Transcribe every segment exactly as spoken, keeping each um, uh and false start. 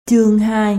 Chương hai.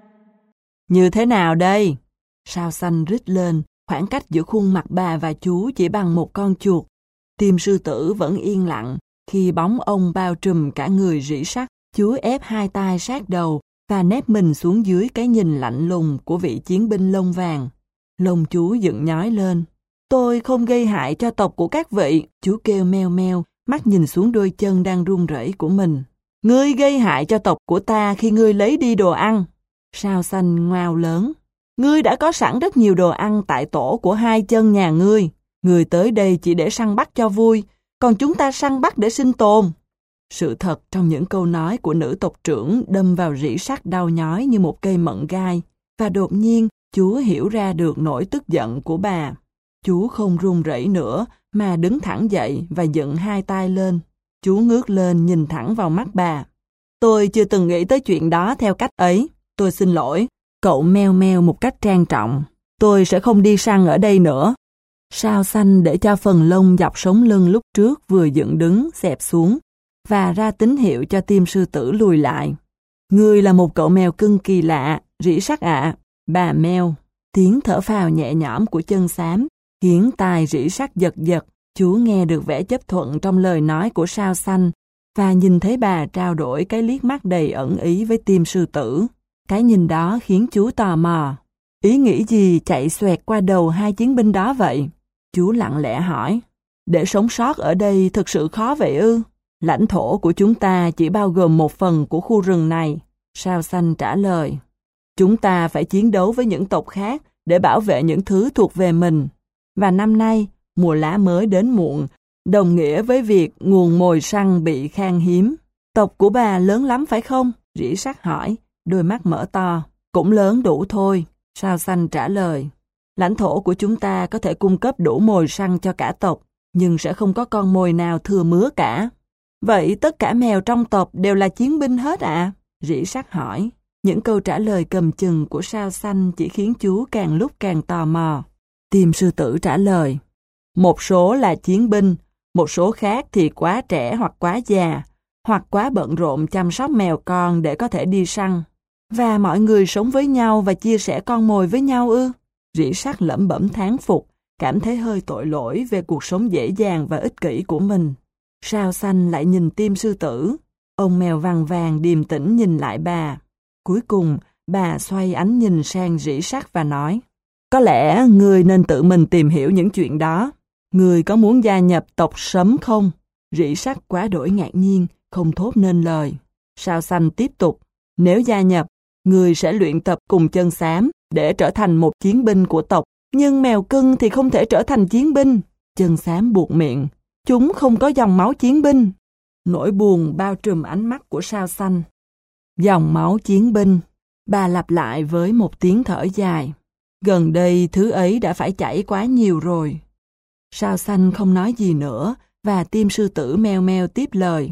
Như thế nào đây? Sao xanh rít lên, khoảng cách giữa khuôn mặt bà và chú chỉ bằng một con chuột. Tim sư tử vẫn yên lặng, khi bóng ông bao trùm cả người rỉ sắt, chú ép hai tay sát đầu và nép mình xuống dưới cái nhìn lạnh lùng của vị chiến binh lông vàng. Lông chú dựng nhói lên. Tôi không gây hại cho tộc của các vị, chú kêu meo meo, mắt nhìn xuống đôi chân đang run rẩy của mình. Ngươi gây hại cho tộc của ta khi ngươi lấy đi đồ ăn. Sao xanh ngoao lớn. Ngươi đã có sẵn rất nhiều đồ ăn tại tổ của hai chân nhà ngươi. Ngươi tới đây chỉ để săn bắt cho vui, còn chúng ta săn bắt để sinh tồn. Sự thật trong những câu nói của nữ tộc trưởng đâm vào rỉ sắt đau nhói như một cây mận gai. Và đột nhiên, chú hiểu ra được nỗi tức giận của bà. Chú không run rẩy nữa, mà đứng thẳng dậy và dựng hai tay lên. Chú ngước lên nhìn thẳng vào mắt bà. Tôi chưa từng nghĩ tới chuyện đó theo cách ấy. Tôi xin lỗi. Cậu meo meo một cách trang trọng. Tôi sẽ không đi săn ở đây nữa. Sao xanh để cho phần lông dọc sống lưng lúc trước vừa dựng đứng xẹp xuống và ra tín hiệu cho tim sư tử lùi lại. Ngươi là một cậu mèo cưng kỳ lạ, rỉ sắt ạ. Bà meo. Tiếng thở phào nhẹ nhõm của chân xám khiến tai rỉ sắt giật giật. Chú nghe được vẻ chấp thuận trong lời nói của sao xanh và nhìn thấy bà trao đổi cái liếc mắt đầy ẩn ý với tim sư tử. Cái nhìn đó khiến chú tò mò. Ý nghĩ gì chạy xoẹt qua đầu hai chiến binh đó vậy? Chú lặng lẽ hỏi. Để sống sót ở đây thực sự khó vậy ư? Lãnh thổ của chúng ta chỉ bao gồm một phần của khu rừng này. Sao xanh trả lời. Chúng ta phải chiến đấu với những tộc khác để bảo vệ những thứ thuộc về mình. Và năm nay, mùa lá mới đến muộn, đồng nghĩa với việc nguồn mồi săn bị khan hiếm. Tộc của bà lớn lắm phải không? Rỉ sắt hỏi, đôi mắt mở to. Cũng lớn đủ thôi, sao xanh trả lời. Lãnh thổ của chúng ta có thể cung cấp đủ mồi săn cho cả tộc, nhưng sẽ không có con mồi nào thừa mứa cả. Vậy tất cả mèo trong tộc đều là chiến binh hết ạ? À? Rỉ sắt hỏi. Những câu trả lời cầm chừng của sao xanh chỉ khiến chú càng lúc càng tò mò. Tim sư tử trả lời. Một số là chiến binh, một số khác thì quá trẻ hoặc quá già, hoặc quá bận rộn chăm sóc mèo con để có thể đi săn. Và mọi người sống với nhau và chia sẻ con mồi với nhau ư? Rỉ sắt lẩm bẩm thán phục, cảm thấy hơi tội lỗi về cuộc sống dễ dàng và ích kỷ của mình. Sao xanh lại nhìn tim sư tử. Ông mèo vàng vàng điềm tĩnh nhìn lại bà. Cuối cùng, bà xoay ánh nhìn sang rỉ sắt và nói. Có lẽ ngươi nên tự mình tìm hiểu những chuyện đó. Ngươi có muốn gia nhập tộc sấm không? Rỉ sắt quá đổi ngạc nhiên, không thốt nên lời. Sao xanh tiếp tục. Nếu gia nhập, ngươi sẽ luyện tập cùng chân xám để trở thành một chiến binh của tộc. Nhưng mèo cưng thì không thể trở thành chiến binh. Chân xám buột miệng. Chúng không có dòng máu chiến binh. Nỗi buồn bao trùm ánh mắt của sao xanh. Dòng máu chiến binh. Bà lặp lại với một tiếng thở dài. Gần đây thứ ấy đã phải chảy quá nhiều rồi. Sao xanh không nói gì nữa và tim sư tử meo meo tiếp lời.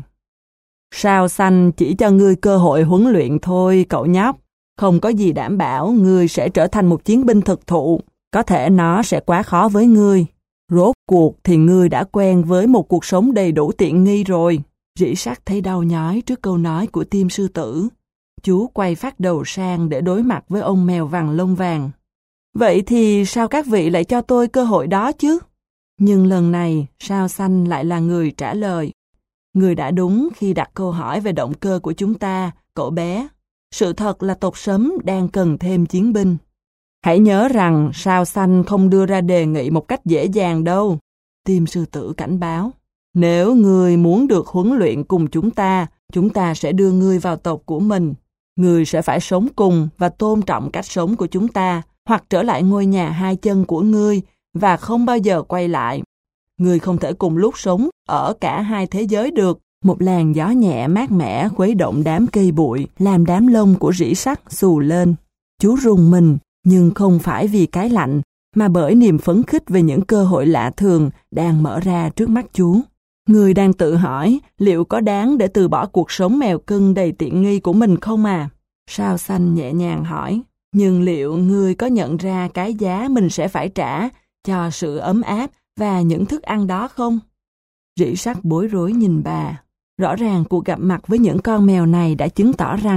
Sao xanh chỉ cho ngươi cơ hội huấn luyện thôi cậu nhóc. Không có gì đảm bảo ngươi sẽ trở thành một chiến binh thực thụ. Có thể nó sẽ quá khó với ngươi. Rốt cuộc thì ngươi đã quen với một cuộc sống đầy đủ tiện nghi rồi. Rỉ sắt thấy đau nhói trước câu nói của tim sư tử. Chú quay phát đầu sang để đối mặt với ông mèo vàng lông vàng. Vậy thì sao các vị lại cho tôi cơ hội đó chứ? Nhưng lần này, sao xanh lại là người trả lời. Người đã đúng khi đặt câu hỏi về động cơ của chúng ta, cậu bé. Sự thật là tộc sấm đang cần thêm chiến binh. Hãy nhớ rằng sao xanh không đưa ra đề nghị một cách dễ dàng đâu. Tim sư tử cảnh báo. Nếu ngươi muốn được huấn luyện cùng chúng ta, chúng ta sẽ đưa ngươi vào tộc của mình. Ngươi sẽ phải sống cùng và tôn trọng cách sống của chúng ta, hoặc trở lại ngôi nhà hai chân của ngươi và không bao giờ quay lại. Ngươi không thể cùng lúc sống ở cả hai thế giới được. Một làn gió nhẹ mát mẻ khuấy động đám cây bụi, làm đám lông của rỉ sắt xù lên. Chú rùng mình, nhưng không phải vì cái lạnh, mà bởi niềm phấn khích về những cơ hội lạ thường đang mở ra trước mắt chú. Ngươi đang tự hỏi liệu có đáng để từ bỏ cuộc sống mèo cưng đầy tiện nghi của mình không à? Sao xanh nhẹ nhàng hỏi. Nhưng liệu ngươi có nhận ra cái giá mình sẽ phải trả cho sự ấm áp và những thức ăn đó không? Rỉ sắt bối rối nhìn bà. Rõ ràng cuộc gặp mặt với những con mèo này đã chứng tỏ rằng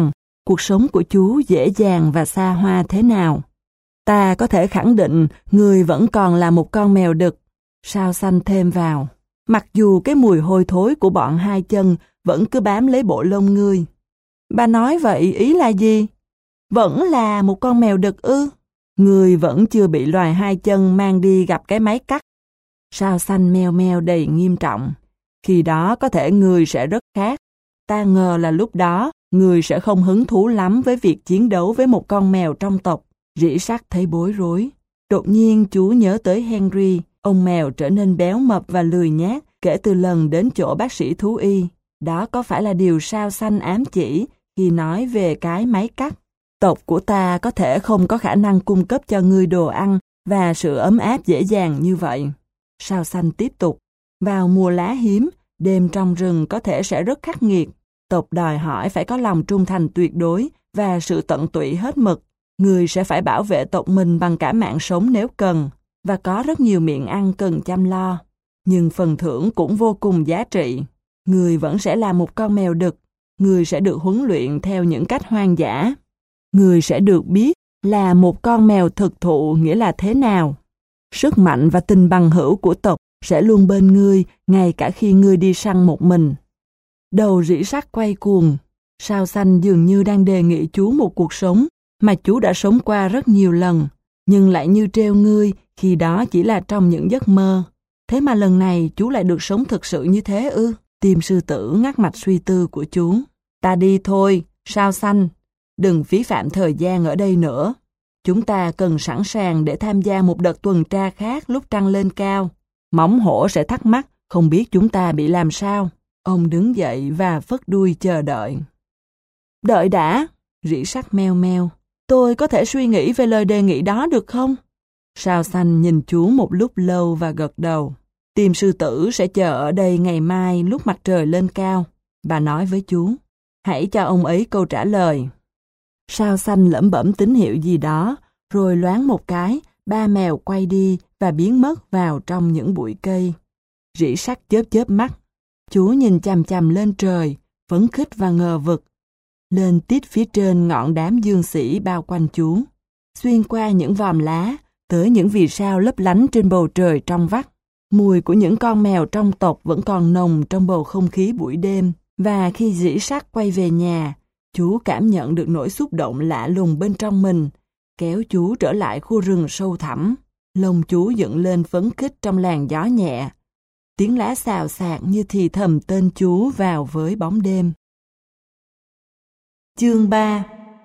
cuộc sống của chú dễ dàng và xa hoa thế nào. Ta có thể khẳng định người vẫn còn là một con mèo đực, Sao Xanh thêm vào, mặc dù cái mùi hôi thối của bọn hai chân vẫn cứ bám lấy bộ lông ngươi. Bà nói vậy ý là gì? Vẫn là một con mèo đực ư? Ngươi vẫn chưa bị loài hai chân mang đi gặp cái máy cắt. Sao Xanh meo meo đầy nghiêm trọng. Khi đó có thể ngươi sẽ rất khác. Ta ngờ là lúc đó ngươi sẽ không hứng thú lắm với việc chiến đấu với một con mèo trong tộc. Rỉ Sắt thấy bối rối. Đột nhiên chú nhớ tới Henry, ông mèo trở nên béo mập và lười nhác kể từ lần đến chỗ bác sĩ thú y. Đó có phải là điều Sao Xanh ám chỉ khi nói về cái máy cắt? Tộc của ta có thể không có khả năng cung cấp cho ngươi đồ ăn và sự ấm áp dễ dàng như vậy. Sao Xanh tiếp tục. Vào mùa lá hiếm, đêm trong rừng có thể sẽ rất khắc nghiệt. Tộc đòi hỏi phải có lòng trung thành tuyệt đối và sự tận tụy hết mực. Người sẽ phải bảo vệ tộc mình bằng cả mạng sống nếu cần, và có rất nhiều miệng ăn cần chăm lo. Nhưng phần thưởng cũng vô cùng giá trị. Người vẫn sẽ là một con mèo đực. Người sẽ được huấn luyện theo những cách hoang dã. Người sẽ được biết là một con mèo thực thụ nghĩa là thế nào. Sức mạnh và tình bằng hữu của tộc sẽ luôn bên ngươi ngay cả khi ngươi đi săn một mình. Đầu Rỉ Sắt quay cuồng. Sao Xanh dường như đang đề nghị chú một cuộc sống mà chú đã sống qua rất nhiều lần, nhưng lại như treo ngươi khi đó chỉ là trong những giấc mơ. Thế mà lần này chú lại được sống thực sự như thế ư? Tim sư tử ngắt mạch suy tư của chú. Ta đi thôi, Sao Xanh. Đừng phí phạm thời gian ở đây nữa. Chúng ta cần sẵn sàng để tham gia một đợt tuần tra khác lúc trăng lên cao. Móng hổ sẽ thắc mắc không biết chúng ta bị làm sao. Ông đứng dậy và phất đuôi chờ đợi. Đợi đã, Rỉ Sắt meo meo. Tôi có thể suy nghĩ về lời đề nghị đó được không? Sao Xanh nhìn chú một lúc lâu và gật đầu. Tim sư tử sẽ chờ ở đây ngày mai lúc mặt trời lên cao. Bà nói với chú. Hãy cho ông ấy câu trả lời. Sao Xanh lẩm bẩm tín hiệu gì đó, rồi loáng một cái, ba mèo quay đi và biến mất vào trong những bụi cây. Rỉ Sắt chớp chớp mắt. Chú nhìn chằm chằm lên trời, phấn khích và ngờ vực. Lên tít phía trên ngọn đám dương xỉ bao quanh chú. Xuyên qua những vòm lá, tới những vì sao lấp lánh trên bầu trời trong vắt. Mùi của những con mèo trong tộc vẫn còn nồng trong bầu không khí buổi đêm. Và khi Rỉ Sắt quay về nhà, chú cảm nhận được nỗi xúc động lạ lùng bên trong mình, kéo chú trở lại khu rừng sâu thẳm. Lông chú dựng lên phấn khích trong làn gió nhẹ. Tiếng lá xào xạc như thì thầm tên chú vào với bóng đêm. Chương ba.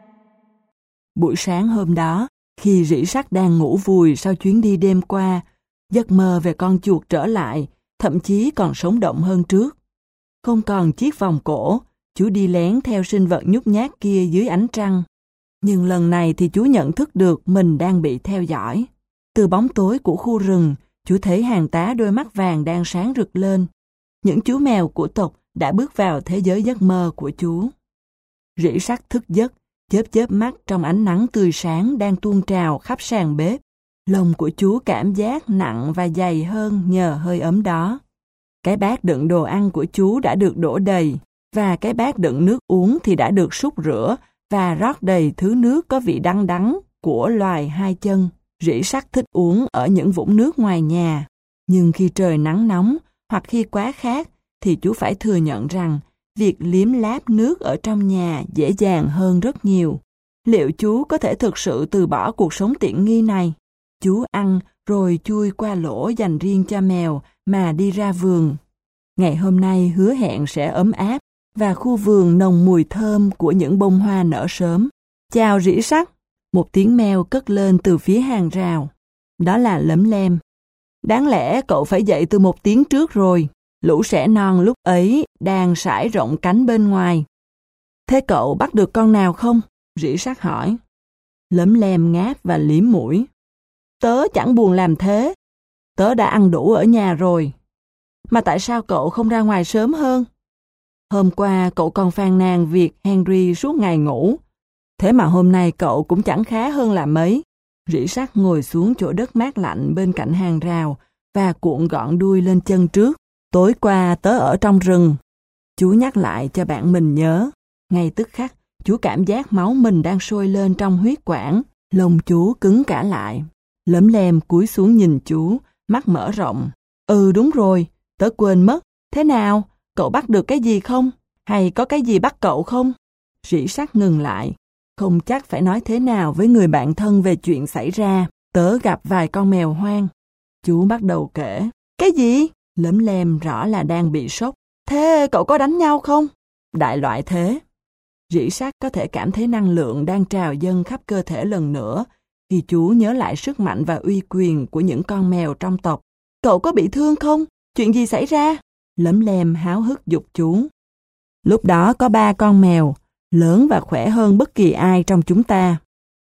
Buổi sáng hôm đó, khi Rỉ Sắt đang ngủ vùi sau chuyến đi đêm qua, giấc mơ về con chuột trở lại, thậm chí còn sống động hơn trước. Không còn chiếc vòng cổ, chú đi lén theo sinh vật nhút nhát kia dưới ánh trăng. Nhưng lần này thì chú nhận thức được mình đang bị theo dõi. Từ bóng tối của khu rừng, chú thấy hàng tá đôi mắt vàng đang sáng rực lên. Những chú mèo của tộc đã bước vào thế giới giấc mơ của chú. Rỉ Sắt thức giấc, chớp chớp mắt trong ánh nắng tươi sáng đang tuôn trào khắp sàn bếp. Lông của chú cảm giác nặng và dày hơn nhờ hơi ấm đó. Cái bát đựng đồ ăn của chú đã được đổ đầy, và cái bát đựng nước uống thì đã được súc rửa và rót đầy thứ nước có vị đắng đắng của loài hai chân. Rỉ Sắt thích uống ở những vũng nước ngoài nhà. Nhưng khi trời nắng nóng hoặc khi quá khát thì chú phải thừa nhận rằng việc liếm láp nước ở trong nhà dễ dàng hơn rất nhiều. Liệu chú có thể thực sự từ bỏ cuộc sống tiện nghi này? Chú ăn rồi chui qua lỗ dành riêng cho mèo mà đi ra vườn. Ngày hôm nay hứa hẹn sẽ ấm áp và khu vườn nồng mùi thơm của những bông hoa nở sớm. Chào Rỉ Sắt! Một tiếng meo cất lên từ phía hàng rào. Đó là Lấm Lem. Đáng lẽ cậu phải dậy từ một tiếng trước rồi. Lũ sẻ non lúc ấy đang sải rộng cánh bên ngoài. Thế cậu bắt được con nào không? Rỉ Sắt hỏi. Lấm Lem ngáp và liếm mũi. Tớ chẳng buồn làm thế. Tớ đã ăn đủ ở nhà rồi. Mà tại sao cậu không ra ngoài sớm hơn? Hôm qua cậu còn phàn nàn việc Henry suốt ngày ngủ. Thế mà hôm nay cậu cũng chẳng khá hơn là mấy. Rỉ Sắt ngồi xuống chỗ đất mát lạnh bên cạnh hàng rào và cuộn gọn đuôi lên chân trước. Tối qua tớ ở trong rừng. Chú nhắc lại cho bạn mình nhớ. Ngay tức khắc, Chú cảm giác máu mình đang sôi lên trong huyết quản, lông chú cứng cả lại. Lấm Lem cúi xuống nhìn chú, mắt mở rộng. Ừ đúng rồi, tớ quên mất. Thế nào, cậu bắt được cái gì không? Hay có cái gì bắt cậu không? Rỉ sắt ngừng lại. Không chắc phải nói thế nào với người bạn thân về chuyện xảy ra. Tớ gặp vài con mèo hoang. Chú bắt đầu kể. Cái gì? Lấm Lem rõ là đang bị sốc. Thế cậu có đánh nhau không? Đại loại thế. Rỉ sắt có thể cảm thấy năng lượng đang trào dâng khắp cơ thể lần nữa khi chú nhớ lại sức mạnh và uy quyền của những con mèo trong tộc. Cậu có bị thương không? Chuyện gì xảy ra? Lấm Lem háo hức giục chú. Lúc đó có ba con mèo, lớn và khỏe hơn bất kỳ ai trong chúng ta.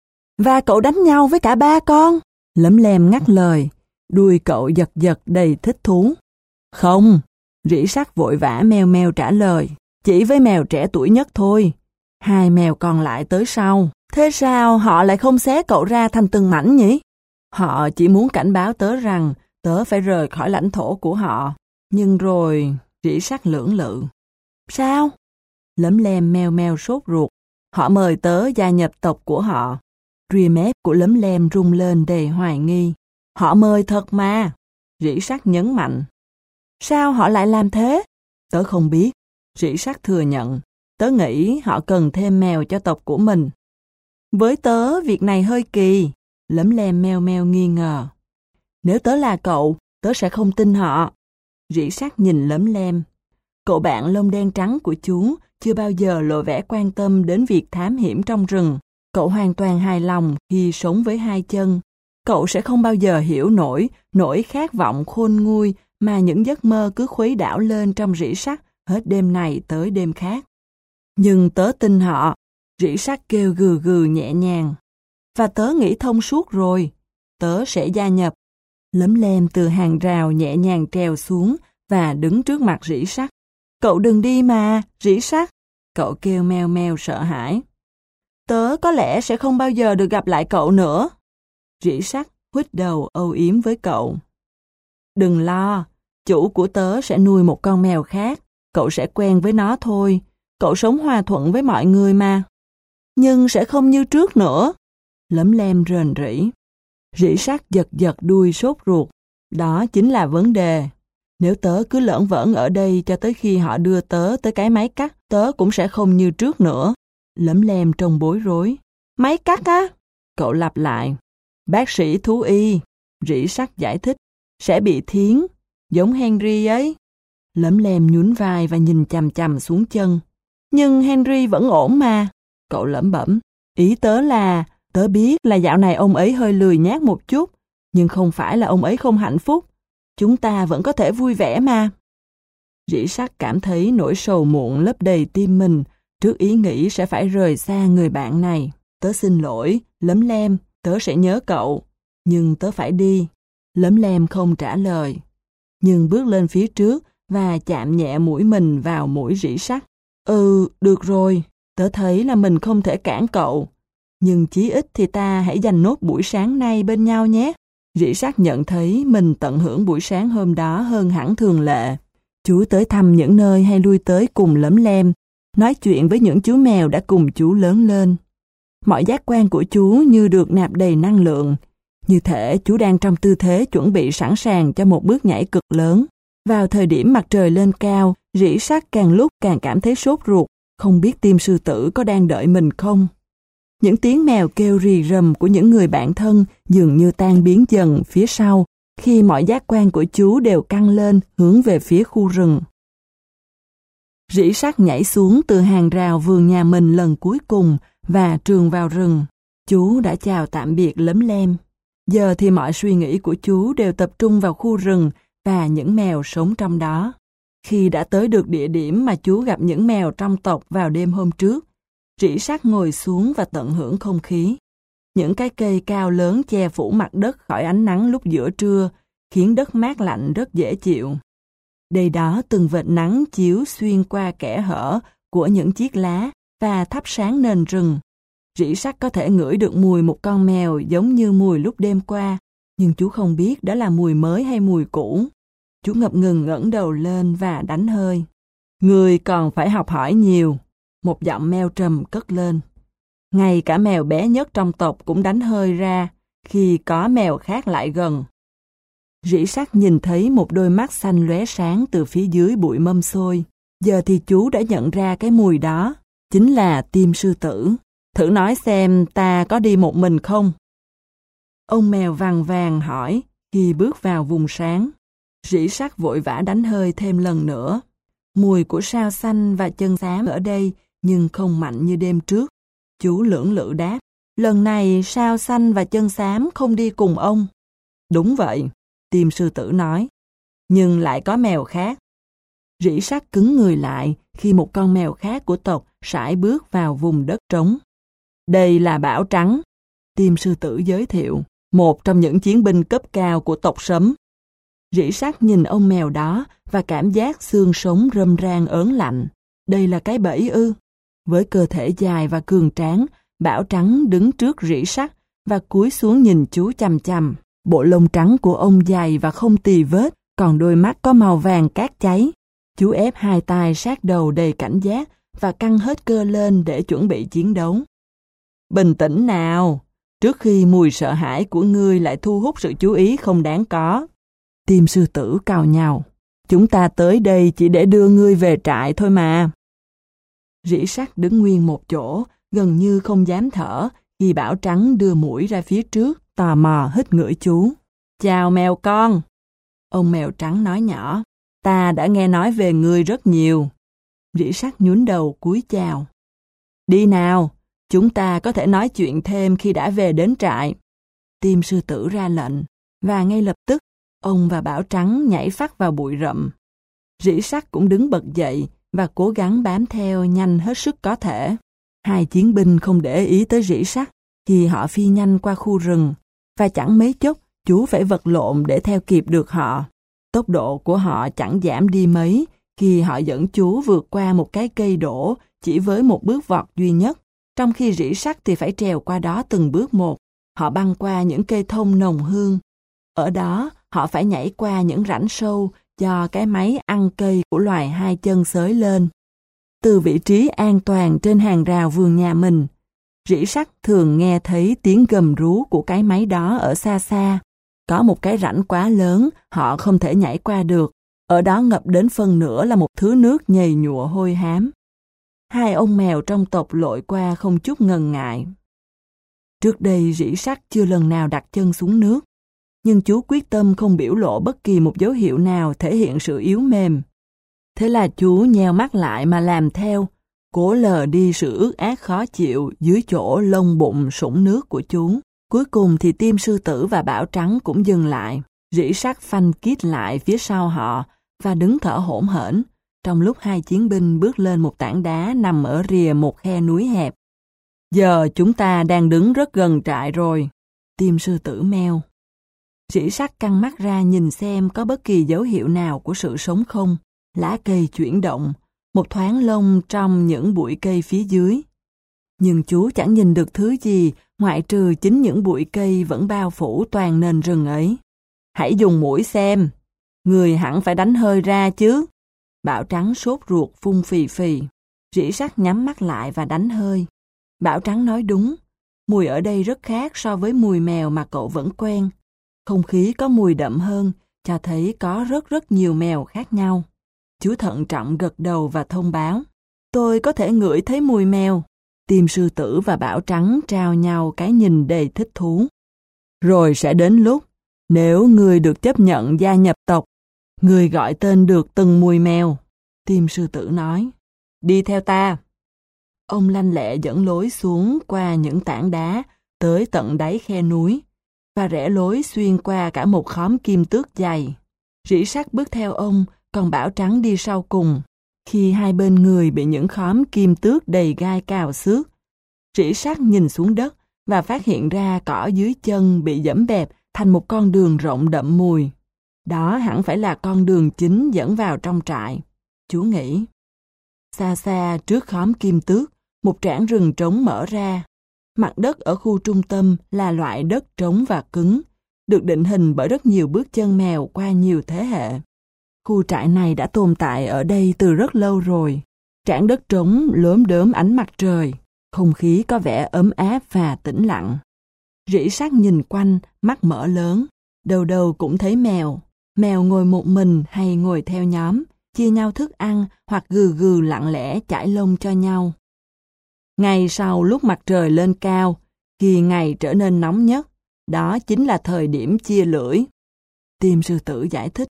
Và cậu đánh nhau với cả ba con? Lấm Lem ngắt lời, đuôi cậu giật giật đầy thích thú. Không, Rỉ sắt vội vã meo meo trả lời, chỉ với mèo trẻ tuổi nhất thôi. Hai mèo còn lại tới sau. Thế sao họ lại không xé cậu ra thành từng mảnh nhỉ? Họ chỉ muốn cảnh báo tớ rằng tớ phải rời khỏi lãnh thổ của họ. Nhưng rồi, Rỉ sắt lưỡng lự. Sao? Lấm Lem meo meo sốt ruột. Họ mời tớ gia nhập tộc của họ. Ria mép của Lấm Lem rung lên đầy hoài nghi. Họ mời thật mà. Rỉ sắt nhấn mạnh. Sao họ lại làm thế? Tớ không biết. Rỉ sắt thừa nhận. Tớ nghĩ họ cần thêm mèo cho tộc của mình. Với tớ, việc này hơi kỳ. Lấm Lem meo meo nghi ngờ. Nếu tớ là cậu, tớ sẽ không tin họ. Rỉ sắt nhìn Lấm Lem. Cậu bạn lông đen trắng của chú chưa bao giờ lộ vẻ quan tâm đến việc thám hiểm trong rừng. Cậu hoàn toàn hài lòng khi sống với hai chân. Cậu sẽ không bao giờ hiểu nổi nỗi khát vọng khôn nguôi mà những giấc mơ cứ khuấy đảo lên trong rỉ sắt hết đêm này tới đêm khác. Nhưng tớ tin họ. Rỉ sắt kêu gừ gừ nhẹ nhàng. Và tớ nghĩ thông suốt rồi. Tớ sẽ gia nhập. Lấm Lem từ hàng rào nhẹ nhàng trèo xuống và đứng trước mặt rỉ sắt. Cậu đừng đi mà, rỉ sắt. Cậu kêu meo meo sợ hãi. Tớ có lẽ sẽ không bao giờ được gặp lại cậu nữa. Rỉ sắt huýt đầu âu yếm với cậu. Đừng lo, chủ của tớ sẽ nuôi một con mèo khác. Cậu sẽ quen với nó thôi. Cậu sống hòa thuận với mọi người mà. Nhưng sẽ không như trước nữa. Lấm Lem rền rỉ. Rỉ sắt giật giật đuôi sốt ruột. Đó chính là vấn đề. Nếu tớ cứ lởn vởn ở đây cho tới khi họ đưa tớ tới cái máy cắt, tớ cũng sẽ không như trước nữa. Lấm Lem trông bối rối. Máy cắt á? Cậu lặp lại. Bác sĩ thú y. Rỉ sắt giải thích. Sẽ bị thiến. Giống Henry ấy. Lấm Lem nhún vai và nhìn chằm chằm xuống chân. Nhưng Henry vẫn ổn mà. Cậu lẩm bẩm. Ý tớ là, tớ biết là dạo này ông ấy hơi lười nhác một chút, nhưng không phải là ông ấy không hạnh phúc. Chúng ta vẫn có thể vui vẻ mà. Rỉ sắt cảm thấy nỗi sầu muộn lấp đầy tim mình trước ý nghĩ sẽ phải rời xa người bạn này. Tớ xin lỗi, Lấm Lem, tớ sẽ nhớ cậu. Nhưng tớ phải đi. Lấm Lem không trả lời. Nhưng bước lên phía trước và chạm nhẹ mũi mình vào mũi rỉ sắt. Ừ, được rồi, tớ thấy là mình không thể cản cậu. Nhưng chí ít thì ta hãy dành nốt buổi sáng nay bên nhau nhé. Rỉ sắt nhận thấy mình tận hưởng buổi sáng hôm đó hơn hẳn thường lệ. Chú tới thăm những nơi hay lui tới cùng Lấm Lem, nói chuyện với những chú mèo đã cùng chú lớn lên. Mọi giác quan của chú như được nạp đầy năng lượng, như thể chú đang trong tư thế chuẩn bị sẵn sàng cho một bước nhảy cực lớn. Vào thời điểm mặt trời lên cao, rỉ sắt càng lúc càng cảm thấy sốt ruột, không biết tim sư tử có đang đợi mình không. Những tiếng mèo kêu rì rầm của những người bạn thân dường như tan biến dần phía sau khi mọi giác quan của chú đều căng lên hướng về phía khu rừng. Rỉ sắt nhảy xuống từ hàng rào vườn nhà mình lần cuối cùng và trườn vào rừng. Chú đã chào tạm biệt Lấm Lem. Giờ thì mọi suy nghĩ của chú đều tập trung vào khu rừng và những mèo sống trong đó. Khi đã tới được địa điểm mà chú gặp những mèo trong tộc vào đêm hôm trước, rỉ sắt ngồi xuống và tận hưởng không khí. Những cái cây cao lớn che phủ mặt đất khỏi ánh nắng lúc giữa trưa, khiến đất mát lạnh rất dễ chịu. Đây đó từng vệt nắng chiếu xuyên qua kẽ hở của những chiếc lá và thắp sáng nền rừng. Rỉ sắt có thể ngửi được mùi một con mèo giống như mùi lúc đêm qua, nhưng chú không biết đó là mùi mới hay mùi cũ. Chú ngập ngừng ngẩng đầu lên và đánh hơi. Người còn phải học hỏi nhiều. Một giọng meo trầm cất lên. Ngay cả mèo bé nhất trong tộc cũng đánh hơi ra khi có mèo khác lại gần. Rỉ sắt nhìn thấy một đôi mắt xanh lóe sáng từ phía dưới bụi mâm xôi. Giờ thì chú đã nhận ra cái mùi đó. Chính là tim sư tử. Thử nói xem ta có đi một mình không? Ông mèo vàng vàng hỏi khi bước vào vùng sáng. Rỉ sắt vội vã đánh hơi thêm lần nữa. Mùi của sao xanh và chân xám ở đây nhưng không mạnh như đêm trước. Chú lưỡng lự đáp. Lần này sao xanh và chân xám không đi cùng ông. Đúng vậy, tim sư tử nói. Nhưng lại có mèo khác. Rỉ sắt cứng người lại khi một con mèo khác của tộc sải bước vào vùng đất trống. Đây là Bảo Trắng, tim sư tử giới thiệu, một trong những chiến binh cấp cao của tộc Sấm. Rỉ sắt nhìn ông mèo đó và cảm giác xương sống râm ran ớn lạnh. Đây là cái bẫy ư? Với cơ thể dài và cường tráng, Bảo Trắng đứng trước rỉ sắt và cúi xuống nhìn chú chằm chằm. Bộ lông trắng của ông dày và không tì vết, còn đôi mắt có màu vàng cát cháy. Chú ép hai tay sát đầu đầy cảnh giác và căng hết cơ lên để chuẩn bị chiến đấu. Bình tĩnh nào, trước khi mùi sợ hãi của ngươi lại thu hút sự chú ý không đáng có. Tim sư tử cào nhào. Chúng ta tới đây chỉ để đưa ngươi về trại thôi mà. Rỉ sắt đứng nguyên một chỗ, gần như không dám thở, khi Bảo Trắng đưa mũi ra phía trước, tò mò hít ngửi chú. Chào mèo con. Ông mèo trắng nói nhỏ. Ta đã nghe nói về ngươi rất nhiều. Rỉ sắt nhún đầu cúi chào. Đi nào, chúng ta có thể nói chuyện thêm khi đã về đến trại. Tim sư tử ra lệnh, và ngay lập tức, ông và Bảo Trắng nhảy phắt vào bụi rậm. Rỉ sắt cũng đứng bật dậy và cố gắng bám theo nhanh hết sức có thể. Hai chiến binh không để ý tới rỉ sắt khi họ phi nhanh qua khu rừng, và chẳng mấy chốc chú phải vật lộn để theo kịp được họ. Tốc độ của họ chẳng giảm đi mấy khi họ dẫn chú vượt qua một cái cây đổ chỉ với một bước vọt duy nhất, trong khi rỉ sắt thì phải trèo qua đó từng bước một. Họ băng qua những cây thông nồng hương. Ở đó, họ phải nhảy qua những rãnh sâu do cái máy ăn cây của loài hai chân xới lên. Từ vị trí an toàn trên hàng rào vườn nhà mình, rỉ sắt thường nghe thấy tiếng gầm rú của cái máy đó ở xa xa. Có một cái rãnh quá lớn, họ không thể nhảy qua được. Ở đó ngập đến phân nửa là một thứ nước nhầy nhụa hôi hám. Hai ông mèo trong tộc lội qua không chút ngần ngại. Trước đây rỉ sắt chưa lần nào đặt chân xuống nước, nhưng chú quyết tâm không biểu lộ bất kỳ một dấu hiệu nào thể hiện sự yếu mềm. Thế là chú nheo mắt lại mà làm theo, cố lờ đi sự ướt át khó chịu dưới chỗ lông bụng sũng nước của chú. Cuối cùng thì tim sư tử và Bảo Trắng cũng dừng lại. Rỉ sắt phanh kít lại phía sau họ và đứng thở hổn hển, trong lúc hai chiến binh bước lên một tảng đá nằm ở rìa một khe núi hẹp. Giờ chúng ta đang đứng rất gần trại rồi, tim sư tử meo. Rỉ sắt căng mắt ra nhìn xem có bất kỳ dấu hiệu nào của sự sống không. Lá cây chuyển động, một thoáng lông trong những bụi cây phía dưới. Nhưng chú chẳng nhìn được thứ gì ngoại trừ chính những bụi cây vẫn bao phủ toàn nền rừng ấy. Hãy dùng mũi xem, người hẳn phải đánh hơi ra chứ. Bảo Trắng sốt ruột phun phì phì. Rỉ sắt nhắm mắt lại và đánh hơi. Bảo Trắng nói đúng, mùi ở đây rất khác so với mùi mèo mà cậu vẫn quen. Không khí có mùi đậm hơn, cho thấy có rất rất nhiều mèo khác nhau. Chú thận trọng gật đầu và thông báo. Tôi có thể ngửi thấy mùi mèo. Tim sư tử và Bảo Trắng trao nhau cái nhìn đầy thích thú. Rồi sẽ đến lúc, nếu ngươi được chấp nhận gia nhập tộc, ngươi gọi tên được từng mùi mèo. Tim sư tử nói. Đi theo ta. Ông lanh lẹ dẫn lối xuống qua những tảng đá tới tận đáy khe núi và rẽ lối xuyên qua cả một khóm kim tước dày. Rỉ sắt bước theo ông, còn Bảo Trắng đi sau cùng. Khi hai bên người bị những khóm kim tước đầy gai cào xước, rỉ sắt nhìn xuống đất và phát hiện ra cỏ dưới chân bị dẫm bẹp thành một con đường rộng đậm mùi. Đó hẳn phải là con đường chính dẫn vào trong trại. Chú nghĩ. Xa xa trước khóm kim tước, một trảng rừng trống mở ra. Mặt đất ở khu trung tâm là loại đất trống và cứng, được định hình bởi rất nhiều bước chân mèo qua nhiều thế hệ. Khu trại này đã tồn tại ở đây từ rất lâu rồi. Trảng đất trống lốm đốm ánh mặt trời, không khí có vẻ ấm áp và tĩnh lặng. Rỉ sắt nhìn quanh, mắt mở lớn, đâu đâu cũng thấy mèo. Mèo ngồi một mình hay ngồi theo nhóm, chia nhau thức ăn hoặc gừ gừ lặng lẽ chải lông cho nhau. Ngày sau lúc mặt trời lên cao, khi ngày trở nên nóng nhất, đó chính là thời điểm chia lưỡi. Tim sư tử giải thích.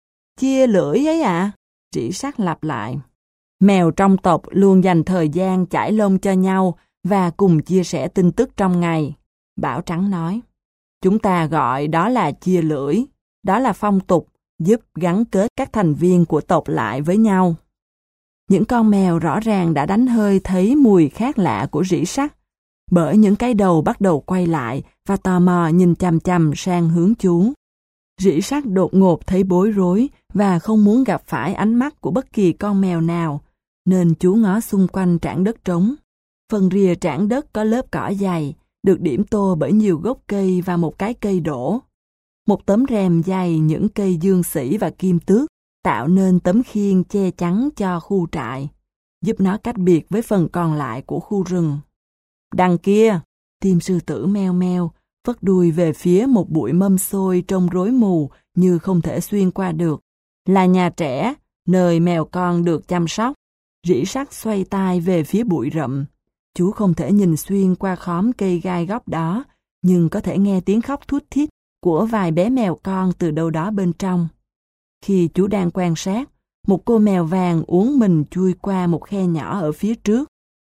Chia lưỡi ấy à? Rỉ sắt lặp lại. Mèo trong tộc luôn dành thời gian chải lông cho nhau và cùng chia sẻ tin tức trong ngày. Bảo Trắng nói. Chúng ta gọi đó là chia lưỡi. Đó là phong tục giúp gắn kết các thành viên của tộc lại với nhau. Những con mèo rõ ràng đã đánh hơi thấy mùi khác lạ của rỉ sắt, bởi những cái đầu bắt đầu quay lại và tò mò nhìn chằm chằm sang hướng chú. Rỉ sắt đột ngột thấy bối rối và không muốn gặp phải ánh mắt của bất kỳ con mèo nào, nên chú ngó xung quanh trảng đất trống. Phần rìa trảng đất có lớp cỏ dày, được điểm tô bởi nhiều gốc cây và một cái cây đổ. Một tấm rèm dày những cây dương sỉ và kim tước tạo nên tấm khiên che chắn cho khu trại, giúp nó cách biệt với phần còn lại của khu rừng. Đằng kia, tim sư tử meo meo, vất đuôi về phía một bụi mâm xôi trông rối mù như không thể xuyên qua được, là nhà trẻ, nơi mèo con được chăm sóc. Rỉ sắt xoay tai về phía bụi rậm. Chú không thể nhìn xuyên qua khóm cây gai góc đó, nhưng có thể nghe tiếng khóc thút thít của vài bé mèo con từ đâu đó bên trong. Khi chú đang quan sát, một cô mèo vàng uốn mình chui qua một khe nhỏ ở phía trước.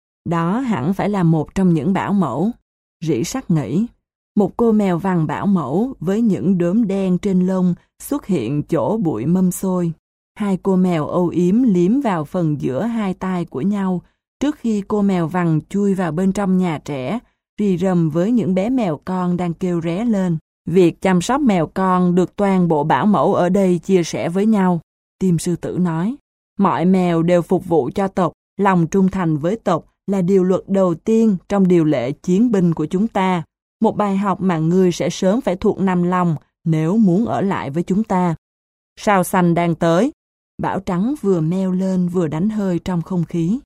Đó hẳn phải là một trong những bảo mẫu. Rỉ sắt nghĩ, một cô mèo vàng bảo mẫu với những đốm đen trên lông xuất hiện chỗ bụi mâm xôi. Hai cô mèo âu yếm liếm vào phần giữa hai tai của nhau trước khi cô mèo vàng chui vào bên trong nhà trẻ, rì rầm với những bé mèo con đang kêu ré lên. Việc chăm sóc mèo con được toàn bộ bảo mẫu ở đây chia sẻ với nhau. Tim sư tử nói, mọi mèo đều phục vụ cho tộc, lòng trung thành với tộc là điều luật đầu tiên trong điều lệ chiến binh của chúng ta. Một bài học mà ngươi sẽ sớm phải thuộc nằm lòng nếu muốn ở lại với chúng ta. Sao xanh đang tới. Bảo Trắng vừa meo lên vừa đánh hơi trong không khí.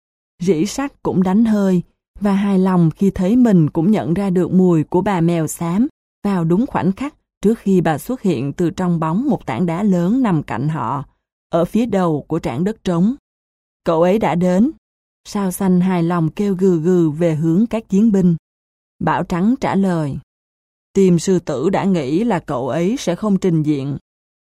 Rỉ sắt cũng đánh hơi và hài lòng khi thấy mình cũng nhận ra được mùi của bà mèo xám vào đúng khoảnh khắc trước khi bà xuất hiện từ trong bóng một tảng đá lớn nằm cạnh họ, ở phía đầu của trảng đất trống. Cậu ấy đã đến. Sao xanh hài lòng kêu gừ gừ về hướng các chiến binh. Bảo Trắng trả lời. Tim sư tử đã nghĩ là cậu ấy sẽ không trình diện.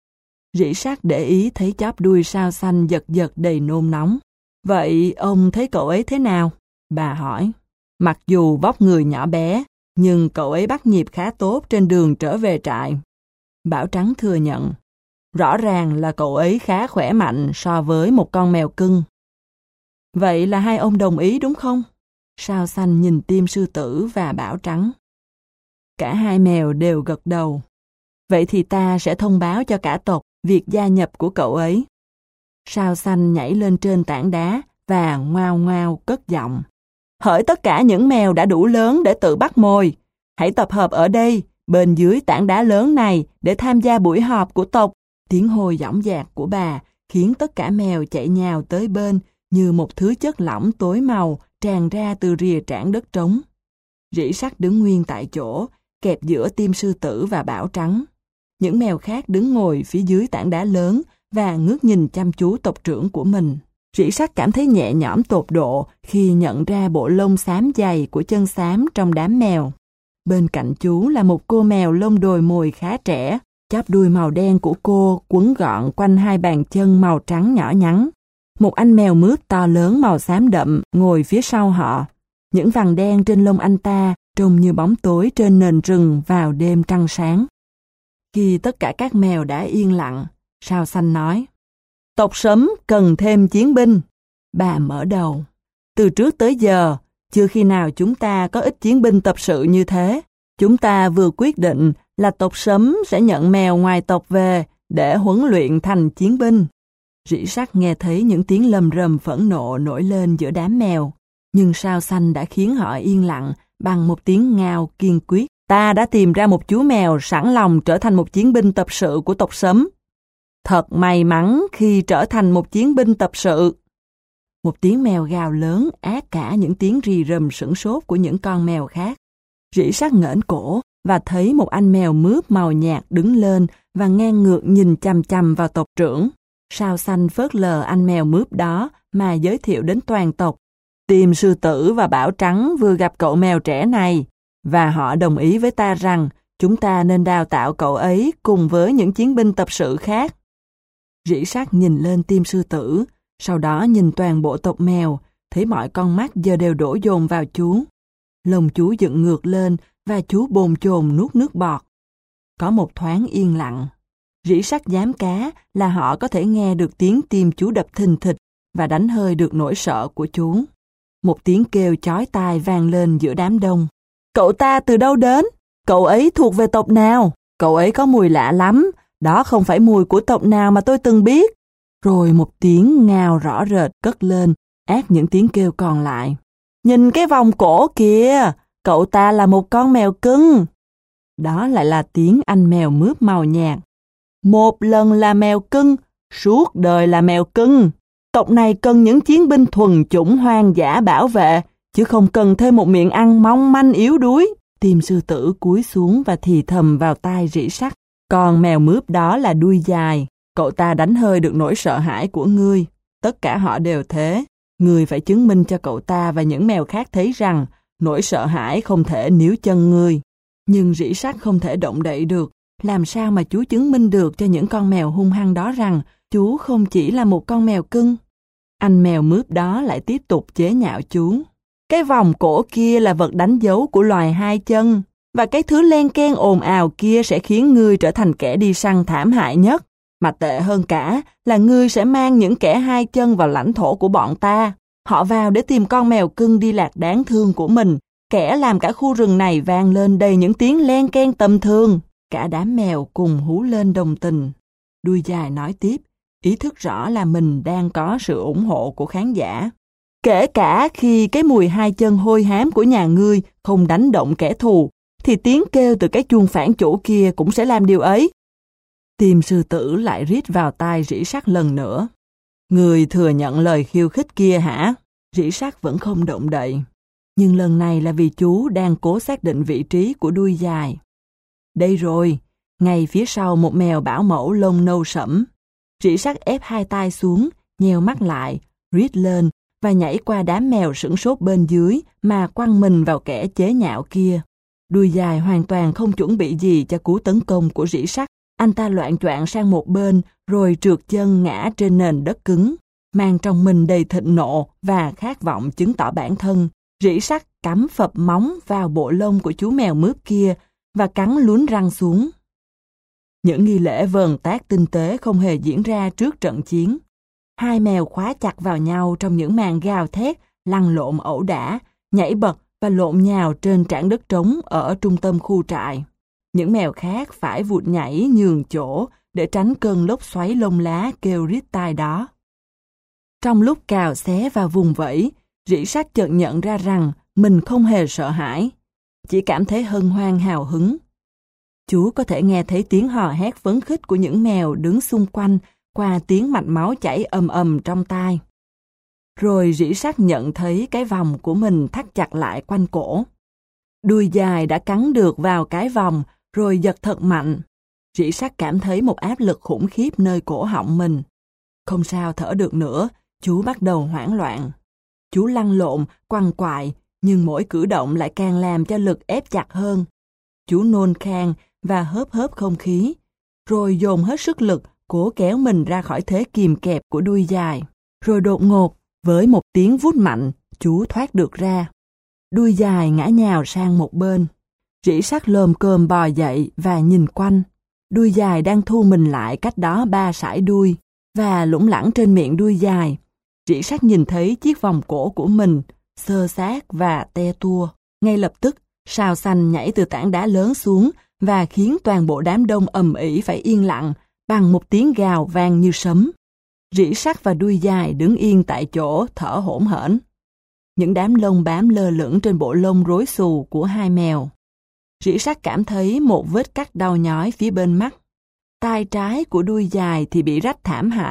Rỉ sắt để ý thấy chóp đuôi sao xanh giật giật đầy nôn nóng. Vậy ông thấy cậu ấy thế nào? Bà hỏi. Mặc dù vóc người nhỏ bé, nhưng cậu ấy bắt nhịp khá tốt trên đường trở về trại. Bảo Trắng thừa nhận. Rõ ràng là cậu ấy khá khỏe mạnh so với một con mèo cưng. Vậy là hai ông đồng ý đúng không? Sao xanh nhìn tim sư tử và Bảo Trắng. Cả hai mèo đều gật đầu. Vậy thì ta sẽ thông báo cho cả tộc việc gia nhập của cậu ấy. Sao xanh nhảy lên trên tảng đá và ngoao ngoao cất giọng. Hỡi tất cả những mèo đã đủ lớn để tự bắt mồi, hãy tập hợp ở đây, bên dưới tảng đá lớn này để tham gia buổi họp của tộc. Tiếng hôi dõng dạc của bà khiến tất cả mèo chạy nhào tới bên như một thứ chất lỏng tối màu tràn ra từ rìa trảng đất trống. Rỉ sắt đứng nguyên tại chỗ, kẹp giữa tim sư tử và Bảo Trắng. Những mèo khác đứng ngồi phía dưới tảng đá lớn và ngước nhìn chăm chú tộc trưởng của mình. Rỉ sắt cảm thấy nhẹ nhõm tột độ khi nhận ra bộ lông xám dày của chân xám trong đám mèo. Bên cạnh chú là một cô mèo lông đồi mồi khá trẻ, chóp đuôi màu đen của cô quấn gọn quanh hai bàn chân màu trắng nhỏ nhắn. Một anh mèo mướp to lớn màu xám đậm ngồi phía sau họ. Những vằn đen trên lông anh ta trông như bóng tối trên nền rừng vào đêm trăng sáng. Khi tất cả các mèo đã yên lặng, Sao xanh nói, tộc Sấm cần thêm chiến binh. Bà mở đầu. Từ trước tới giờ, chưa khi nào chúng ta có ít chiến binh tập sự như thế. Chúng ta vừa quyết định là tộc Sấm sẽ nhận mèo ngoài tộc về để huấn luyện thành chiến binh. Rỉ sắt nghe thấy những tiếng lầm rầm phẫn nộ nổi lên giữa đám mèo, nhưng Sao xanh đã khiến họ yên lặng bằng một tiếng ngao kiên quyết. Ta đã tìm ra một chú mèo sẵn lòng trở thành một chiến binh tập sự của tộc Sấm. Thật may mắn khi trở thành một chiến binh tập sự. Một tiếng mèo gào lớn át cả những tiếng rì rầm sửng sốt của những con mèo khác. Rỉ sắt ngẩng cổ và thấy một anh mèo mướp màu nhạt đứng lên và ngang ngược nhìn chằm chằm vào tộc trưởng. Sao Xanh phớt lờ anh mèo mướp đó mà giới thiệu đến toàn tộc. Tim Sư Tử và Bảo Trắng vừa gặp cậu mèo trẻ này, và họ đồng ý với ta rằng chúng ta nên đào tạo cậu ấy cùng với những chiến binh tập sự khác. Rỉ sắt nhìn lên Tim Sư Tử, sau đó nhìn toàn bộ tộc mèo, thấy mọi con mắt giờ đều đổ dồn vào chú. Lông chú dựng ngược lên và chú bồn chồn nuốt nước bọt. Có một thoáng yên lặng. Rỉ sắt dám cá là họ có thể nghe được tiếng tim chú đập thình thịch và đánh hơi được nỗi sợ của chú. Một tiếng kêu chói tai vang lên giữa đám đông. Cậu ta từ đâu đến? Cậu ấy thuộc về tộc nào? Cậu ấy có mùi lạ lắm. Đó không phải mùi của tộc nào mà tôi từng biết. Rồi một tiếng ngao rõ rệt cất lên, át những tiếng kêu còn lại. Nhìn cái vòng cổ kìa, cậu ta là một con mèo cưng. Đó lại là tiếng anh mèo mướp màu nhạt. Một lần là mèo cưng, suốt đời là mèo cưng. Tộc này cần những chiến binh thuần chủng hoang dã bảo vệ, chứ không cần thêm một miệng ăn mong manh yếu đuối. Tim Sư Tử cúi xuống và thì thầm vào tai Rỉ sắt. Còn mèo mướp đó là Đuôi Dài. Cậu ta đánh hơi được nỗi sợ hãi của ngươi. Tất cả họ đều thế. Ngươi phải chứng minh cho cậu ta và những mèo khác thấy rằng nỗi sợ hãi không thể níu chân ngươi. Nhưng Rỉ sắt không thể động đậy được. Làm sao mà chú chứng minh được cho những con mèo hung hăng đó rằng chú không chỉ là một con mèo cưng? Anh mèo mướp đó lại tiếp tục chế nhạo chú. Cái vòng cổ kia là vật đánh dấu của loài hai chân, và cái thứ len keng ồn ào kia sẽ khiến ngươi trở thành kẻ đi săn thảm hại nhất. Mà tệ hơn cả là ngươi sẽ mang những kẻ hai chân vào lãnh thổ của bọn ta. Họ vào để tìm con mèo cưng đi lạc đáng thương của mình, kẻ làm cả khu rừng này vang lên đầy những tiếng len keng tầm thường. Cả đám mèo cùng hú lên đồng tình. Đuôi Dài nói tiếp, ý thức rõ là mình đang có sự ủng hộ của khán giả. Kể cả khi cái mùi hai chân hôi hám của nhà ngươi không đánh động kẻ thù, thì tiếng kêu từ cái chuông phản chủ kia cũng sẽ làm điều ấy. Tim Sư Tử lại rít vào tai Rỉ sắt lần nữa. Người thừa nhận lời khiêu khích kia hả? Rỉ sắt vẫn không động đậy. Nhưng lần này là vì chú đang cố xác định vị trí của Đuôi Dài. Đây rồi, ngay phía sau một mèo bảo mẫu lông nâu sẫm. Rỉ sắt ép hai tay xuống, nheo mắt lại, rít lên và nhảy qua đám mèo sửng sốt bên dưới mà quăng mình vào kẻ chế nhạo kia. Đuôi Dài hoàn toàn không chuẩn bị gì cho cú tấn công của Rỉ sắt. Anh ta loạng choạng sang một bên rồi trượt chân ngã trên nền đất cứng, mang trong mình đầy thịnh nộ và khát vọng chứng tỏ bản thân. Rỉ sắt cắm phập móng vào bộ lông của chú mèo mướp kia và cắn lún răng xuống. Những nghi lễ vờn tác tinh tế không hề diễn ra trước trận chiến. Hai mèo khóa chặt vào nhau trong những màn gào thét, lăn lộn ẩu đả, nhảy bật và lộn nhào trên trảng đất trống ở trung tâm khu trại. Những mèo khác phải vụt nhảy nhường chỗ để tránh cơn lốc xoáy lông lá kêu rít tai đó. Trong lúc cào xé và vùng vẫy, Rỉ sắt chợt nhận ra rằng mình không hề sợ hãi, chỉ cảm thấy hân hoan hào hứng. Chú có thể nghe thấy tiếng hò hét phấn khích của những mèo đứng xung quanh qua tiếng mạch máu chảy ầm ầm trong tai. Rồi Rỉ sắt nhận thấy cái vòng của mình thắt chặt lại quanh cổ. Đuôi Dài đã cắn được vào cái vòng rồi giật thật mạnh. Rỉ sắt cảm thấy một áp lực khủng khiếp nơi cổ họng mình. Không sao thở được nữa, chú bắt đầu hoảng loạn. Chú lăn lộn, quằn quại, nhưng mỗi cử động lại càng làm cho lực ép chặt hơn. Chú nôn khan và hớp hớp không khí, rồi dồn hết sức lực cố kéo mình ra khỏi thế kìm kẹp của Đuôi Dài. Rồi đột ngột, với một tiếng vút mạnh, chú thoát được ra. Đuôi Dài ngã nhào sang một bên. Rỉ sắt lồm cồm bò dậy và nhìn quanh. Đuôi Dài đang thu mình lại cách đó ba sải đuôi, và lủng lẳng trên miệng Đuôi Dài. Rỉ sắt nhìn thấy chiếc vòng cổ của mình, xơ xác và te tua. Ngay lập tức, Sao Xanh nhảy từ tảng đá lớn xuống và khiến toàn bộ đám đông ầm ĩ phải yên lặng bằng một tiếng gào vang như sấm. Rỉ sắt và Đuôi Dài đứng yên tại chỗ thở hổn hển. Những đám lông bám lơ lửng trên bộ lông rối xù của hai mèo. Rỉ sắt cảm thấy một vết cắt đau nhói phía bên mắt. Tai trái của Đuôi Dài thì bị rách thảm hại,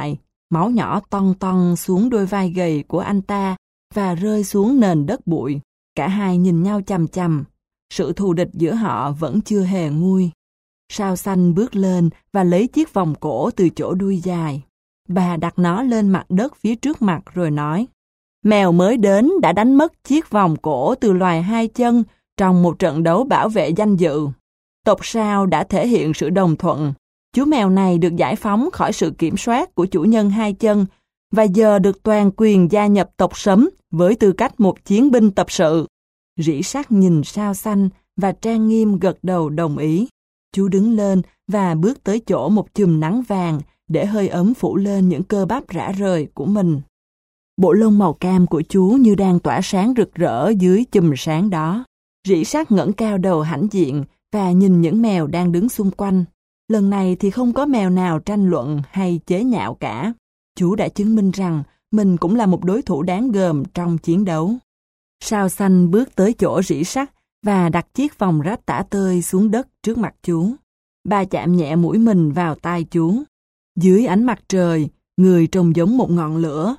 Máu nhỏ ton ton xuống đôi vai gầy của anh ta và rơi xuống nền đất bụi. Cả hai nhìn nhau chằm chằm. Sự thù địch giữa họ vẫn chưa hề nguôi. Sao Xanh bước lên và lấy chiếc vòng cổ từ chỗ đuôi dài. Bà đặt nó lên mặt đất phía trước mặt rồi nói: Mèo mới đến đã đánh mất chiếc vòng cổ từ loài hai chân trong một trận đấu bảo vệ danh dự. Tộc Sao đã thể hiện sự đồng thuận. Chú mèo này được giải phóng khỏi sự kiểm soát của chủ nhân hai chân và giờ được toàn quyền gia nhập tộc Sấm với tư cách một chiến binh tập sự. Rỉ Sắt nhìn Sao Xanh và trang nghiêm gật đầu đồng ý. Chú đứng lên và bước tới chỗ một chùm nắng vàng để hơi ấm phủ lên những cơ bắp rã rời của mình. Bộ lông màu cam của chú như đang tỏa sáng rực rỡ dưới chùm sáng đó. Rỉ Sắt ngẩng cao đầu hãnh diện và nhìn những mèo đang đứng xung quanh. Lần này thì không có mèo nào tranh luận hay chế nhạo cả. Chú đã chứng minh rằng mình cũng là một đối thủ đáng gờm trong chiến đấu. Sao Xanh bước tới chỗ Rỉ Sắt và đặt chiếc vòng rách tả tơi xuống đất trước mặt chú. Bà chạm nhẹ mũi mình vào tai chú. Dưới ánh mặt trời, người trông giống một ngọn lửa.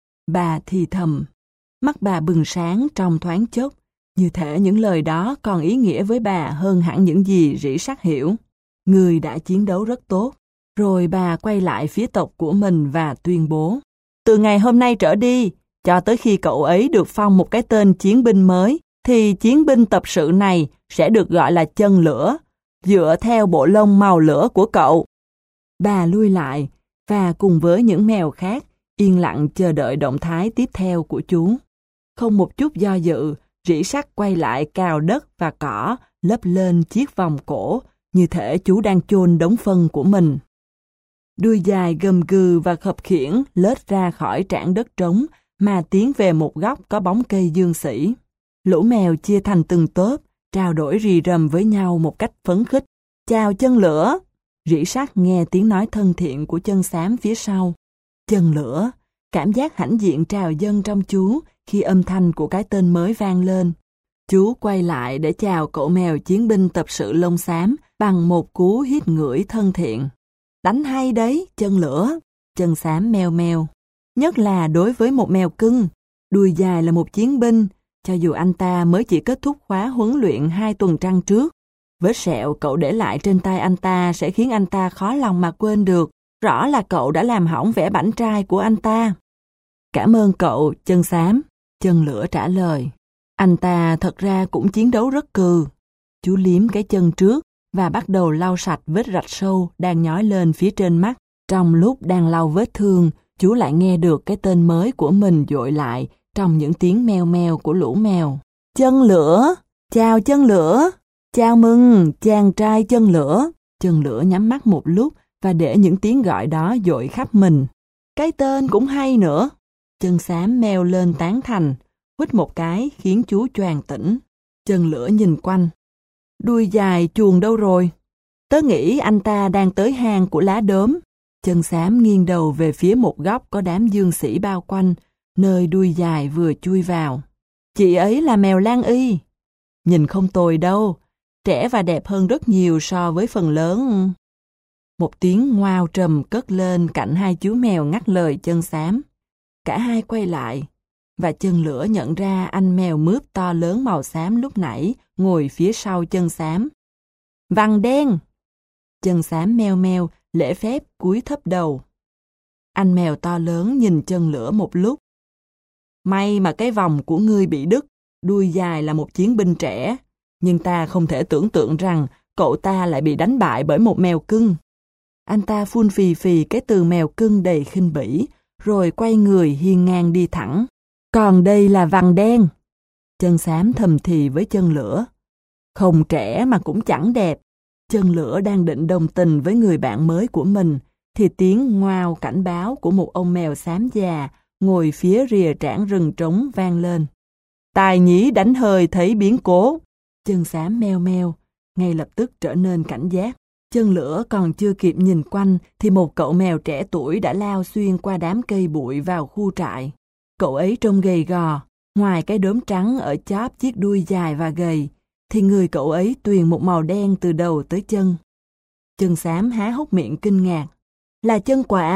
Bà thì thầm. Mắt bà bừng sáng trong thoáng chốc, như thể những lời đó còn ý nghĩa với bà hơn hẳn những gì Rỉ Sắt hiểu. Người đã chiến đấu rất tốt. Rồi bà quay lại phía tộc của mình và tuyên bố: Từ ngày hôm nay trở đi, cho tới khi cậu ấy được phong một cái tên chiến binh mới, thì chiến binh tập sự này sẽ được gọi là Chân Lửa, dựa theo bộ lông màu lửa của cậu. Bà lui lại, và cùng với những mèo khác, yên lặng chờ đợi động thái tiếp theo của chú. Không một chút do dự, Rỉ Sắt quay lại cào đất và cỏ, lấp lên chiếc vòng cổ, như thể chú đang chôn đống phân của mình. Đuôi dài gầm gừ và khập khiễng lết ra khỏi trảng đất trống mà tiến về một góc có bóng cây dương xỉ. Lũ mèo chia thành từng tốp, trao đổi rì rầm với nhau một cách phấn khích. Chào Chân Lửa! Rỉ Sắt nghe tiếng nói thân thiện của Chân Xám phía sau. Chân Lửa! Cảm giác hãnh diện trào dâng trong chú khi âm thanh của cái tên mới vang lên. Chú quay lại để chào cậu mèo chiến binh tập sự lông xám bằng một cú hít ngửi thân thiện. Đánh hay đấy, Chân Lửa! Chân Xám meo meo. Nhất là đối với một mèo cưng. Đuôi dài là một chiến binh, cho dù anh ta mới chỉ kết thúc khóa huấn luyện hai tuần trăng trước. Vết sẹo cậu để lại trên tay anh ta sẽ khiến anh ta khó lòng mà quên được. Rõ là cậu đã làm hỏng vẻ bảnh trai của anh ta. Cảm ơn cậu, Chân Xám. Chân Lửa trả lời. Anh ta thật ra cũng chiến đấu rất cừ. Chú liếm cái chân trước và bắt đầu lau sạch vết rạch sâu đang nhói lên phía trên mắt. Trong lúc đang lau vết thương, chú lại nghe được cái tên mới của mình dội lại trong những tiếng meo meo của lũ mèo. Chân Lửa! Chào Chân Lửa! Chào mừng, chàng trai Chân Lửa! Chân Lửa nhắm mắt một lúc và để những tiếng gọi đó dội khắp mình. Cái tên cũng hay nữa. Chân Xám meo lên tán thành, huýt một cái khiến chú choàng tỉnh. Chân Lửa nhìn quanh. Đuôi dài chuồng đâu rồi? Tớ nghĩ anh ta đang tới hang của lá đốm. Chân Xám nghiêng đầu về phía một góc có đám dương sĩ bao quanh, nơi đuôi dài vừa chui vào. Chị ấy là mèo Lan Y. Nhìn không tồi đâu, trẻ và đẹp hơn rất nhiều so với phần lớn. Một tiếng ngoao trầm cất lên cạnh hai chú mèo ngắt lời Chân Xám. Cả hai quay lại, và Chân Lửa nhận ra anh mèo mướp to lớn màu xám lúc nãy ngồi phía sau Chân Xám. Vằn đen! Chân Xám meo meo, lễ phép cúi thấp đầu. Anh mèo to lớn nhìn Chân Lửa một lúc. May mà cái vòng của ngươi bị đứt, đuôi dài là một chiến binh trẻ, nhưng ta không thể tưởng tượng rằng cậu ta lại bị đánh bại bởi một mèo cưng. Anh ta phun phì phì cái từ mèo cưng đầy khinh bỉ, rồi quay người hiên ngang đi thẳng. Còn đây là Vằn đen. Chân Xám thầm thì với Chân Lửa. Không trẻ mà cũng chẳng đẹp. Chân Lửa đang định đồng tình với người bạn mới của mình, thì tiếng ngoao cảnh báo của một ông mèo xám già ngồi phía rìa trảng rừng trống vang lên. Tài nhí đánh hơi thấy biến cố. Chân Xám meo meo, ngay lập tức trở nên cảnh giác. Chân Lửa còn chưa kịp nhìn quanh thì một cậu mèo trẻ tuổi đã lao xuyên qua đám cây bụi vào khu trại. Cậu ấy trông gầy gò, ngoài cái đốm trắng ở chóp chiếc đuôi dài và gầy, thì người cậu ấy tuyền một màu đen từ đầu tới chân. Chân Xám há hốc miệng kinh ngạc. Là Chân Quạ!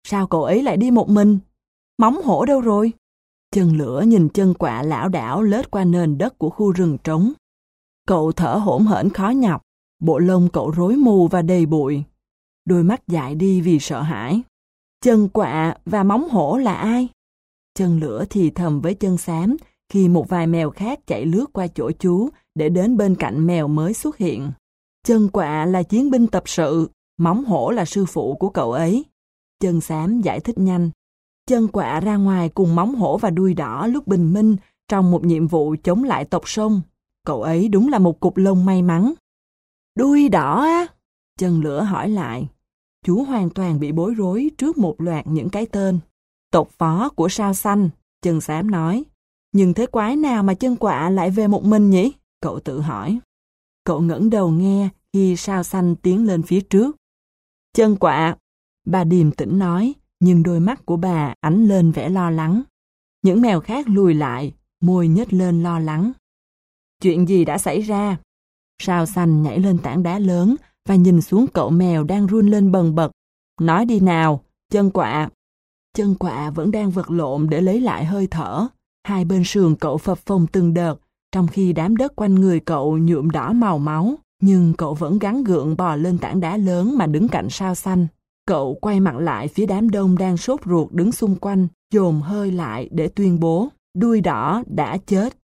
Sao cậu ấy lại đi một mình? Móng hổ đâu rồi? Chân lửa nhìn chân quạ lảo đảo lết qua nền đất của khu rừng trống. Cậu thở hổn hển khó nhọc, bộ lông cậu rối mù và đầy bụi. Đôi mắt dại đi vì sợ hãi. Chân quạ và móng hổ là ai? Chân lửa thì thầm với chân xám khi một vài mèo khác chạy lướt qua chỗ chú để đến bên cạnh mèo mới xuất hiện. Chân quạ là chiến binh tập sự, móng hổ là sư phụ của cậu ấy. Chân xám giải thích nhanh. Chân quạ ra ngoài cùng móng hổ và đuôi đỏ lúc bình minh trong một nhiệm vụ chống lại tộc sông. Cậu ấy đúng là một cục lông may mắn. Đuôi đỏ á? Chân lửa hỏi lại. Chú hoàn toàn bị bối rối trước một loạt những cái tên. Tộc phó của sao xanh, chân xám nói. Nhưng thế quái nào mà chân quạ lại về một mình nhỉ? Cậu tự hỏi. Cậu ngẩng đầu nghe khi sao xanh tiến lên phía trước. Chân quạ, bà điềm tĩnh nói, nhưng đôi mắt của bà ánh lên vẻ lo lắng. Những mèo khác lùi lại, môi nhếch lên lo lắng. Chuyện gì đã xảy ra? Sao xanh nhảy lên tảng đá lớn và nhìn xuống cậu mèo đang run lên bần bật. Nói đi nào, chân quạ. Chân quạ vẫn đang vật lộn để lấy lại hơi thở. Hai bên sườn cậu phập phồng từng đợt, trong khi đám đất quanh người cậu nhuộm đỏ màu máu. Nhưng cậu vẫn gắng gượng bò lên tảng đá lớn mà đứng cạnh sao xanh. Cậu quay mặt lại phía đám đông đang sốt ruột đứng xung quanh, dồn hơi lại để tuyên bố. Đuôi đỏ đã chết.